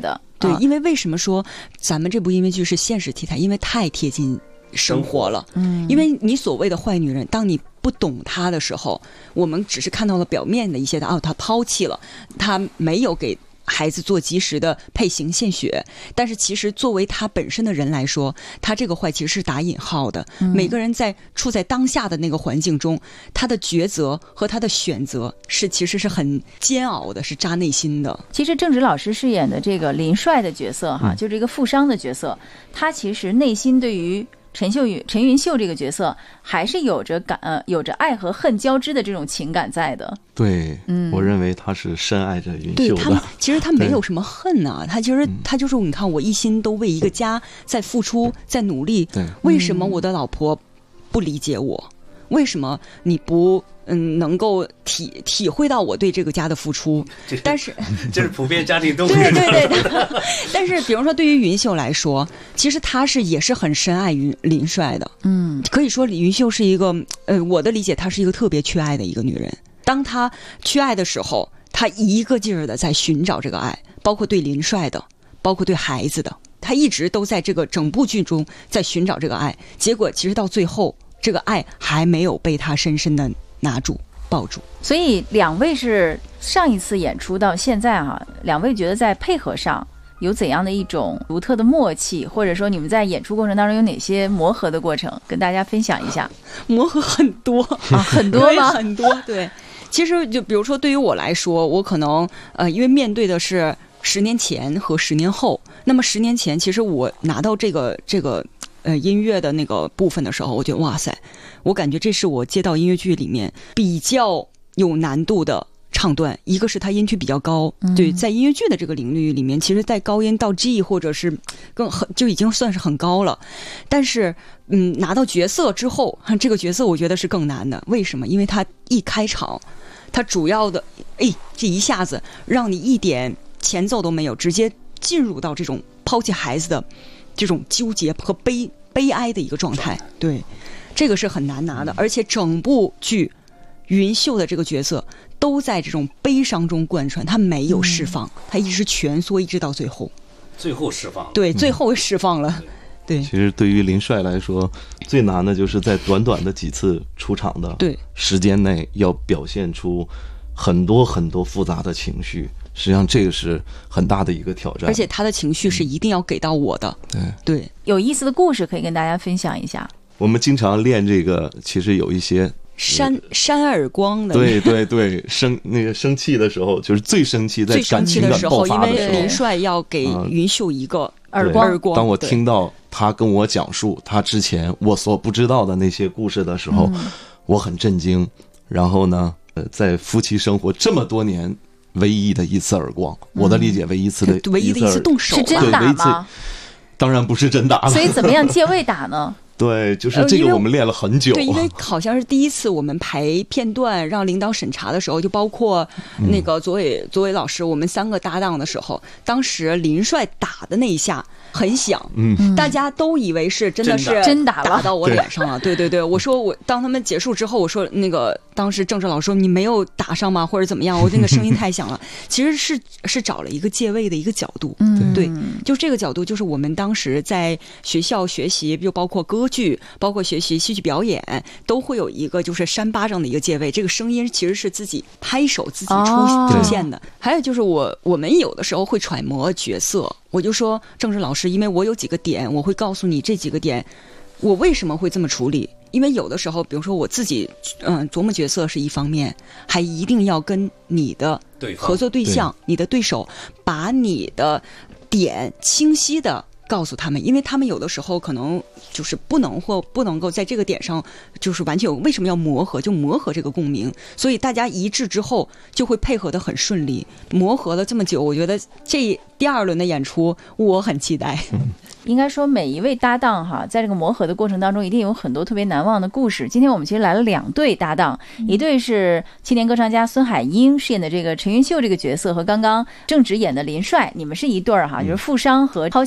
对，因为为什么说咱们这部音乐剧是现实题材？因为太贴近生活了。因为你所谓的坏女人，当你不懂她的时候，我们只是看到了表面的一些她抛弃了，她没有给孩子做及时的配型献血，但是其实作为他本身的人来说，他这个坏其实是打引号的。每个人在处在当下的那个环境中，他的抉择和他的选择其实是很煎熬的，是扎内心的。 其实郑执老师饰演的这个林帅的角色哈，就是一个富商的角色，他其实内心对于陈云秀这个角色还是有着爱和恨交织的这种情感在的。 对，我认为他是深爱着云秀的。 其实他没有什么恨啊，他就是你看，我一心都为一个家在付出，在努力。为什么我的老婆不理解我？为什么你不能够体会到我对这个家的付出？但是这是普遍家庭都会对。但是比如说对于云秀来说，其实她也是很深爱林帅的。可以说云秀是一个我的理解，她是一个特别缺爱的一个女人。当她缺爱的时候，她一个劲儿的在寻找这个爱，包括对林帅的，包括对孩子的，她一直都在这个整部剧中在寻找这个爱。结果其实到最后，这个爱还没有被她深深的拿住抱住。 所以两位是上一次演出到现在两位觉得在配合上有怎样的一种独特的默契，或者说你们在演出过程当中有哪些磨合的过程，跟大家分享一下？ 磨合很多很多吗？ 很多。对，其实就比如说对于我来说，我可能因为面对的是10年前和10年后。那么10年前，其实我拿到这个音乐的那个部分的时候，我觉得哇塞，我感觉这是我接到音乐剧里面比较有难度的唱段。一个是它音区比较高，对，在音乐剧的这个领域里面，其实在高音到 G 或者是就已经算是很高了。但是拿到角色之后，这个角色我觉得是更难的。为什么？因为它一开场，它主要的这一下子让你一点前奏都没有，直接进入到这种抛弃孩子的这种纠结和悲哀的一个状态。对，这个是很难拿的。而且整部剧云秀的这个角色都在这种悲伤中贯穿，他没有释放，他一直蜷缩，一直到最后释放了。 对，最后释放了。对， 其实对于林帅来说，最难的就是在短短的几次出场的时间内，要表现出很多很多复杂的情绪。实际上这个是很大的一个挑战， 而且他的情绪是一定要给到我的。对， 有意思的故事可以跟大家分享一下。 我们经常练这个，其实有一些扇耳光的。 对，生气的时候，就是最生气，在感情的爆发的时候， 因为林帅要给云秀一个耳光。 当我听到他跟我讲述他之前我所不知道的那些故事的时候，我很震惊。然后呢，在夫妻生活这么多年，唯一的一次耳光，我的理解，唯一的一次动手， 是真打吗？ 当然不是真打了。 所以怎么样借位打呢？ 对，就是这个我们练了很久。 对，因为好像是第一次我们排片段让领导审查的时候，就包括那个左伟老师，我们3个搭档的时候，当时林帅打的那一下很响，大家都以为是真的是真打到我脸上了。对，我说当他们结束之后，我说那个当时郑执老师说你没有打上吗，或者怎么样？我那个声音太响了。其实是找了一个借位的一个角度，对，就这个角度，就是我们当时在学校学习，就包括歌剧，包括学习戏剧表演，都会有一个就是扇巴掌的一个借位，这个声音其实是自己拍手自己出现的。还有就是我们有的时候会揣摩角色，我就说郑执老师，因为我有几个点，我会告诉你这几个点我为什么会这么处理。因为有的时候比如说我自己琢磨角色是一方面，还一定要跟你的合作对象你的对手把你的点清晰的告诉他们，因为他们有的时候可能就是不能够在这个点上就是完全为什么要磨合，就磨合这个共鸣，所以大家一致之后就会配合得很顺利。磨合了这么久，我觉得这第2轮的演出我很期待。 应该说每一位搭档在这个磨合的过程当中一定有很多特别难忘的故事。今天我们其实来了2对搭档，一对是青年歌唱家孙海英饰演的这个陈云秀这个角色，和刚刚郑执演的林帅，你们是一对就是富商和抛弃女儿的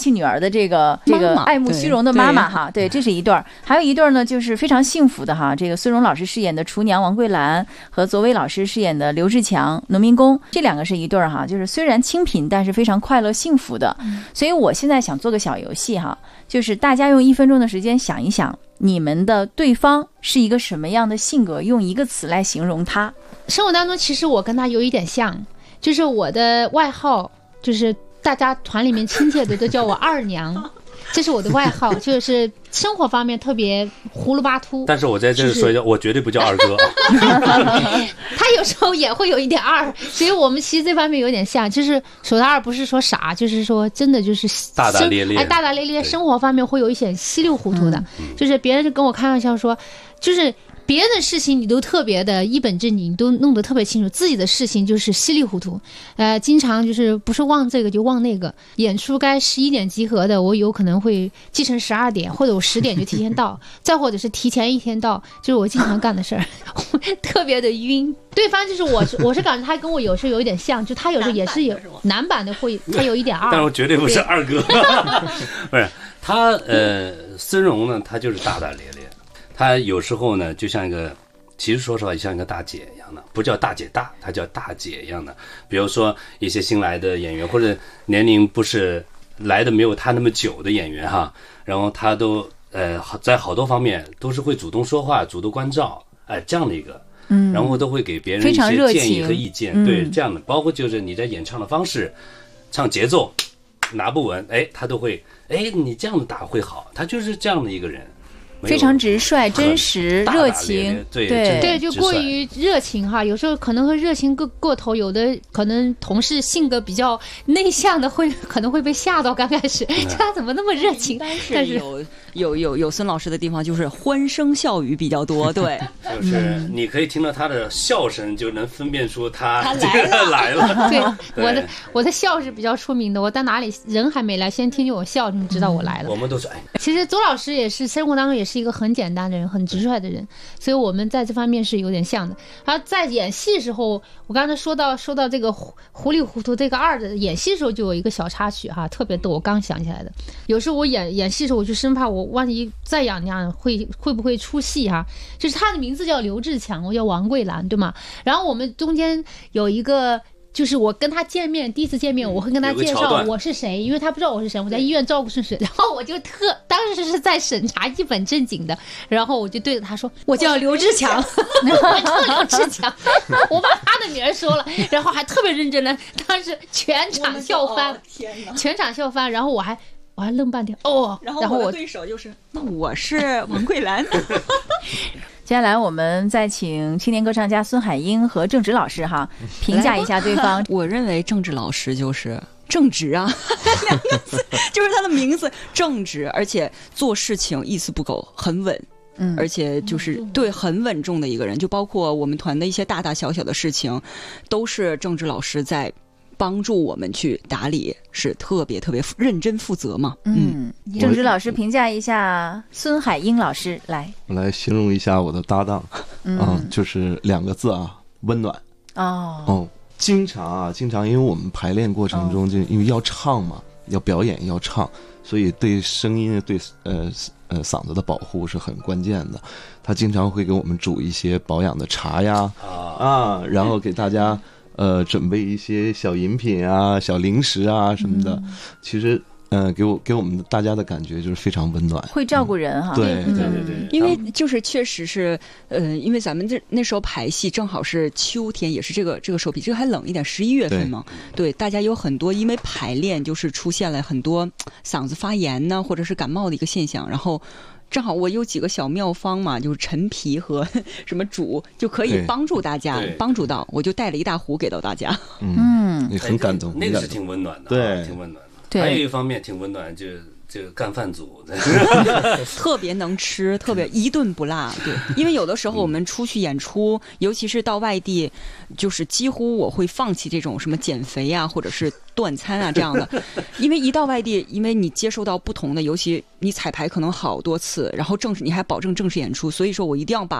的这个爱慕虚荣的妈妈哈，对，这是一对儿。还有一对儿呢，就是非常幸福的哈，这个孙蓉老师饰演的厨娘王桂兰和左伟老师饰演的刘志强农民工，这两个是一对儿哈，就是虽然清贫，但是非常快乐幸福的。所以我现在想做个小游戏哈，就是大家用1分钟的时间想一想，你们的对方是一个什么样的性格，用一个词来形容他。 生活当中其实我跟他有一点像，就是我的外号就是大家团里面亲切的都叫我二娘，这是我的外号，就是生活方面特别葫芦巴秃。 但是我在这里说一下，我绝对不叫二哥。 他有时候也会有一点二，所以我们其实这方面有点像，就是说他二不是说傻，就是说真的就是大大咧咧， 大大咧咧，生活方面会有一些稀里糊涂的，就是别人就跟我开玩笑说，就是别人的事情你都特别的一本正经，都弄得特别清楚，自己的事情就是稀里糊涂，经常就是不是忘这个就忘那个。演出该11点集合的，我有可能会记成12点，或者我10点就提前到，再或者是提前1天到，就是我经常干的事儿，特别的晕。对方就是我是感觉他跟我有时候有一点像，就他有时候也是有男版的会，他有一点二， 但我绝对不是二哥。不是他孙蓉呢，他就是大大咧咧。她有时候呢，就像一个，其实说实话，像一个大姐一样的，不叫大姐大，她叫大姐一样的。比如说一些新来的演员，或者年龄不是来的没有她那么久的演员哈，然后她都在好多方面都是会主动说话、主动关照，这样的一个，然后都会给别人一些建议和意见，对，这样的，包括就是你在演唱的方式、唱节奏拿不稳，她都会，你这样的打会好，她就是这样的一个人。 非常直率、真实、热情， 对，就过于热情哈。有时候可能会热情过头，有的可能同事性格比较内向的可能会被吓到。刚开始他怎么那么热情？ 但是有孙老师的地方就是欢声笑语比较多，对， 就是你可以听到他的笑声就能分辨出他来了。对，我的笑是比较出名的，我到哪里人还没来，先听见我笑，你知道我来了。 我们都是其实周老师也是生活当中也是一个很简单的人，很直率的人，所以我们在这方面是有点像的。然后在演戏的时候，我刚才说到这个糊里糊涂这个二的演戏的时候，就有一个小插曲哈，特别逗，我刚想起来的。有时候我演戏的时候，我就生怕我万一再演那样会不会出戏哈。就是他的名字叫刘志强，我叫王桂兰，对吗？然后我们中间有一个。就是我跟他见面，第一次见面，我会跟他介绍我是谁，因为他不知道我是谁，我在医院照顾顺水，然后我就当时是在审查一本正经的，然后我就对着他说，我叫刘志强，我叫刘志强，我把他的名说了，然后还特别认真的，当时全场笑翻，全场笑翻，然后我还愣半天， 然后我的对手就是，那我是王桂兰。 接下来我们再请青年歌唱家孙海英和郑直老师哈评价一下对方。 我认为郑直老师就是正直啊，两个字就是他的名字正直，而且做事情一丝不苟，很稳。而且就是对很稳重的一个人，就包括我们团的一些大大小小的事情，都是郑直老师在帮助我们去打理，是特别特别认真负责嘛。 郑直老师评价一下孙海英老师， 我来形容一下我的搭档，就是2个字啊，温暖。经常，因为我们排练过程中，就因为要唱嘛，要表演要唱，所以对声音对嗓子的保护是很关键的。他经常会给我们煮一些保养的茶呀，然后给大家准备一些小饮品啊、小零食啊什么的。其实给我们大家的感觉就是非常温暖， 会照顾人哈。 对， 因为就是确实是因为咱们那时候排戏正好是秋天，也是这个时候比这个还冷一点，11月份嘛。对，大家有很多因为排练就是出现了很多嗓子发炎呢，或者是感冒的一个现象，然后。正好我有几个小妙方嘛，就是陈皮和什么煮就可以帮助大家，帮助到，我就带了一大壶给到大家。 也很感动， 那个是挺温暖的， 对， 挺温暖的。还有一方面挺温暖，就这个干饭组特别能吃，特别一顿不落。对，因为有的时候我们出去演出，尤其是到外地，就是几乎我会放弃这种什么减肥啊，或者是断餐啊这样的。因为一到外地，因为你接受到不同的，尤其你彩排可能好多次，然后你还保证正式演出，所以说我一定要把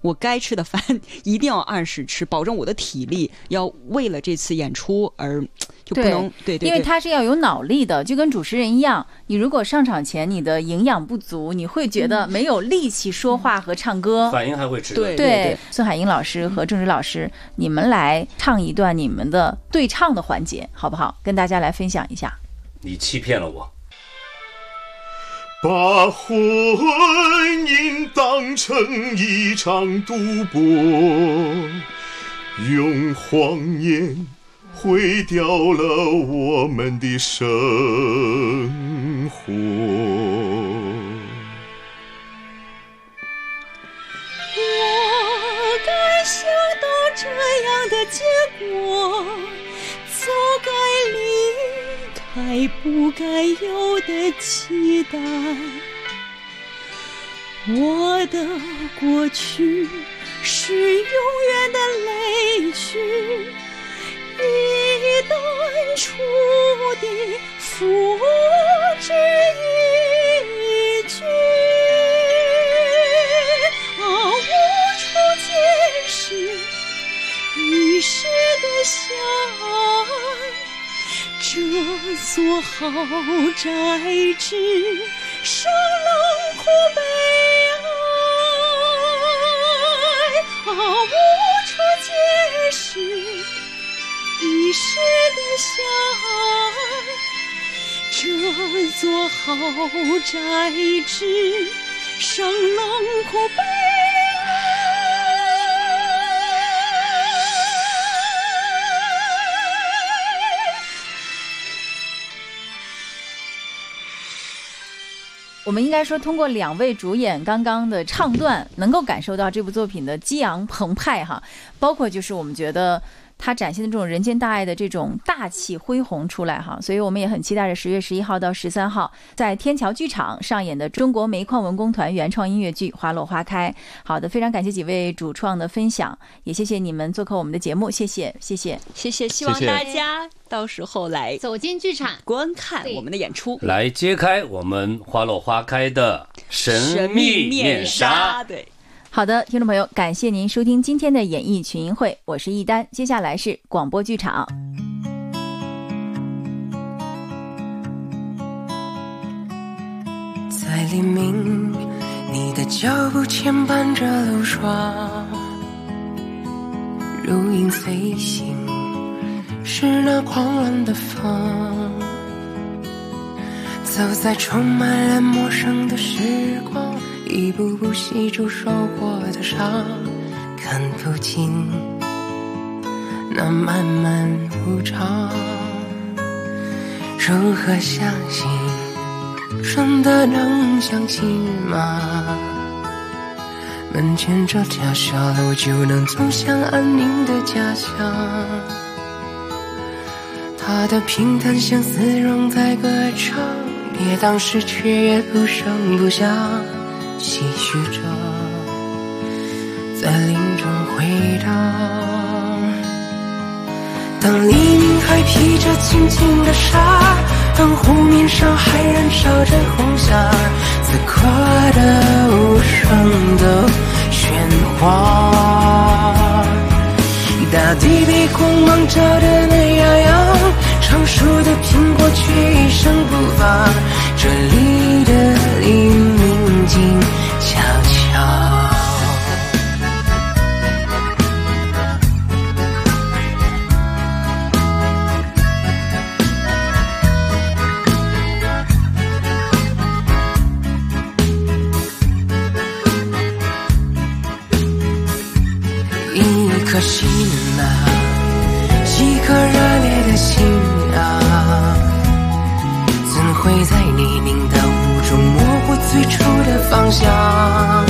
我该吃的饭一定要按时吃，保证我的体力，要为了这次演出而就不能对， 因为它是要有脑力的，就跟主持人一样，你如果上场前你的营养不足，你会觉得没有力气说话和唱歌， 反应还会迟钝。对，孙海英老师和郑直老师，你们来唱一段你们的对唱的环节，好不好？跟大家来分享一下。 你欺骗了我。 把婚姻当成一场赌博，用谎言毁掉了我们的生活。 我该想到这样的结果，早该离开不该有的期待。我的过去是永远的泪曲，一段注定复制一句。无处解释一时的相爱，这座豪宅只剩冷酷悲哀。无处解释一时的相爱，这座豪宅只剩冷酷悲哀。 我们应该说，通过两位主演刚刚的唱段，能够感受到这部作品的激昂澎湃哈，包括就是我们觉得它展现的这种人间大爱的这种大气恢宏出来哈，所以我们也很期待着10月11号到13号在天桥剧场上演的中国煤矿文工团原创音乐剧《花落花开》。好的，非常感谢几位主创的分享，也谢谢你们做客我们的节目，谢谢。 希望大家到时候来走进剧场观看我们的演出， 来揭开我们花落花开的神秘面纱。 对。 好的，听众朋友，感谢您收听今天的演艺群英会，我是易丹，接下来是广播剧场。 在黎明，你的脚步牵绊着路霜，如影飞行，是那狂乱的风，走在充满了陌生的时光，一步步细数受过的伤，看不尽那漫漫无常。如何相信，真的能相信吗？门前这条小路就能走向安宁的家乡，它的平淡相思仍在歌唱，跌宕时却也不声不响，唏嘘着在林中回荡。当黎明还披着轻轻的纱，当湖面上还燃烧着红霞，此刻的无声的喧哗，大地被光芒照得暖洋洋，成熟的苹果却一声不发，这里的黎明静悄悄。一颗心啊，一颗热烈的心啊，怎会在黎明的雾中模糊最初的方向？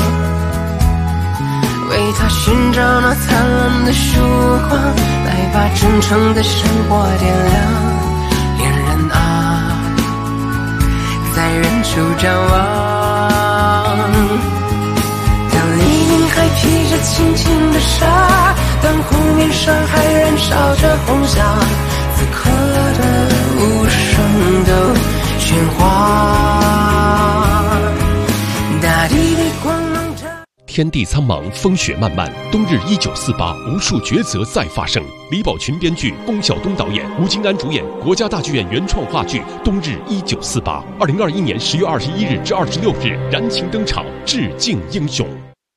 为他寻找那灿烂的曙光，来把真诚的生活点亮。恋人啊，在远处张望，当黎明还披着轻轻的纱，当湖面上还燃烧着红霞，此刻的无声的喧哗，大地被光芒照。 天地苍茫，风雪漫漫，冬日1948，无数抉择再发生。李宝群编剧，龚晓东导演，吴京安主演，国家大剧院原创话剧《冬日1948》，2021年10月21日至26日燃情登场，致敬英雄。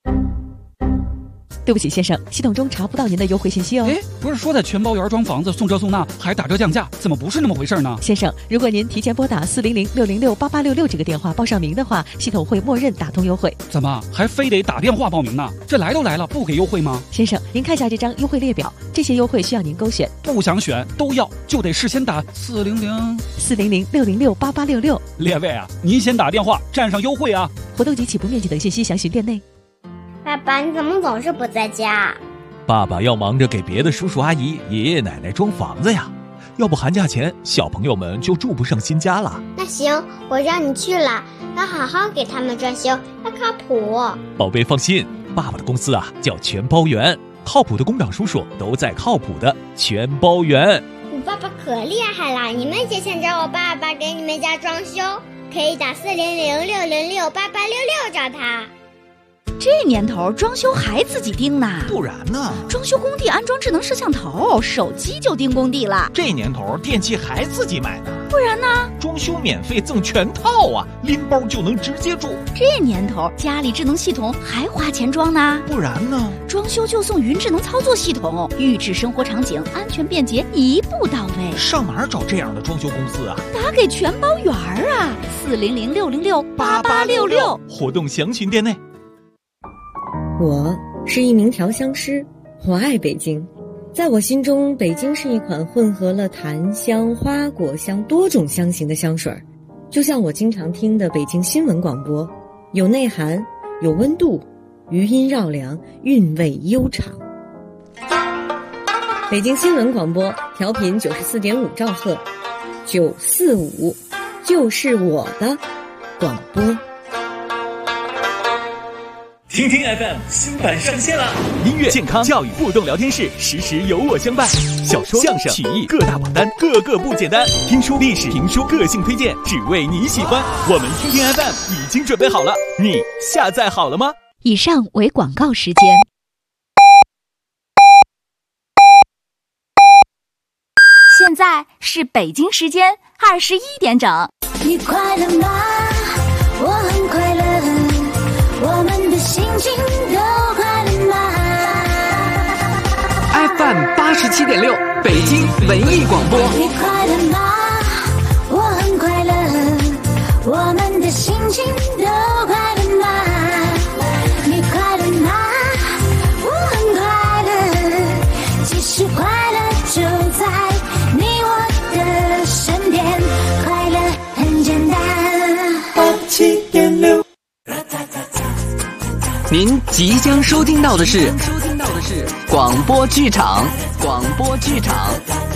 对不起，先生，系统中查不到您的优惠信息哦。 哎，不是说在全包园装房子送这送那，还打折降价，怎么不是那么回事呢？ 先生，如果您提前拨打400-606-8866这个电话报上名的话，系统会默认打通优惠。 怎么还非得打电话报名呢？这来都来了，不给优惠吗？ 先生，您看一下这张优惠列表，这些优惠需要您勾选。 不想选都要，就得事先打 400-606-8866。 列位啊，您先打电话占上优惠啊！ 活动及起步面积等信息详询店内。 爸爸，你怎么总是不在家？ 爸爸要忙着给别的叔叔阿姨、爷爷奶奶装房子呀，要不寒假前小朋友们就住不上新家了。 那行，我让你去了，要好好给他们装修，要靠谱。 宝贝放心，爸爸的公司啊叫全包园，靠谱的工长叔叔都在靠谱的全包园。 我爸爸可厉害了，你们也想找我爸爸给你们家装修，可以打400-606-8866找他。 这年头装修还自己盯呢， 不然呢？ 装修工地安装智能摄像头，手机就盯工地了。 这年头电器还自己买呢， 不然呢？ 装修免费赠全套啊，拎包就能直接住。 这年头家里智能系统还花钱装呢， 不然呢？ 装修就送云智能操作系统，预制生活场景，安全便捷，一步到位。 上哪儿找这样的装修公司啊？ 打给全包园啊，400-606-8866。 活动详询店内。 我是一名调香师，我爱北京。在我心中，北京是一款混合了檀香、花果香多种香型的香水，就像我经常听的北京新闻广播，有内涵，有温度，余音绕梁，韵味悠长。北京新闻广播调频94.5兆赫，945就是我的广播。 听听 FM 新版上线了，音乐、健康、教育、互动聊天室，时时有我相伴。小说、相声、曲艺各大榜单，个个不简单。听书、历史、评书，个性推荐，只为你喜欢。我们听听 FM 已经准备好了，你下载好了吗？ 以上为广告时间。现在是北京时间21点整。 你快乐吗？我很快乐。我们的心情都快乐吗 ？FM 87.6，北京文艺广播。 你快乐吗？我很快乐。我们的心情都快乐吗？你快乐吗？我很快乐。其实快乐就在你我的身边，快乐很简单。87.6。 您即将收听到的是广播剧场。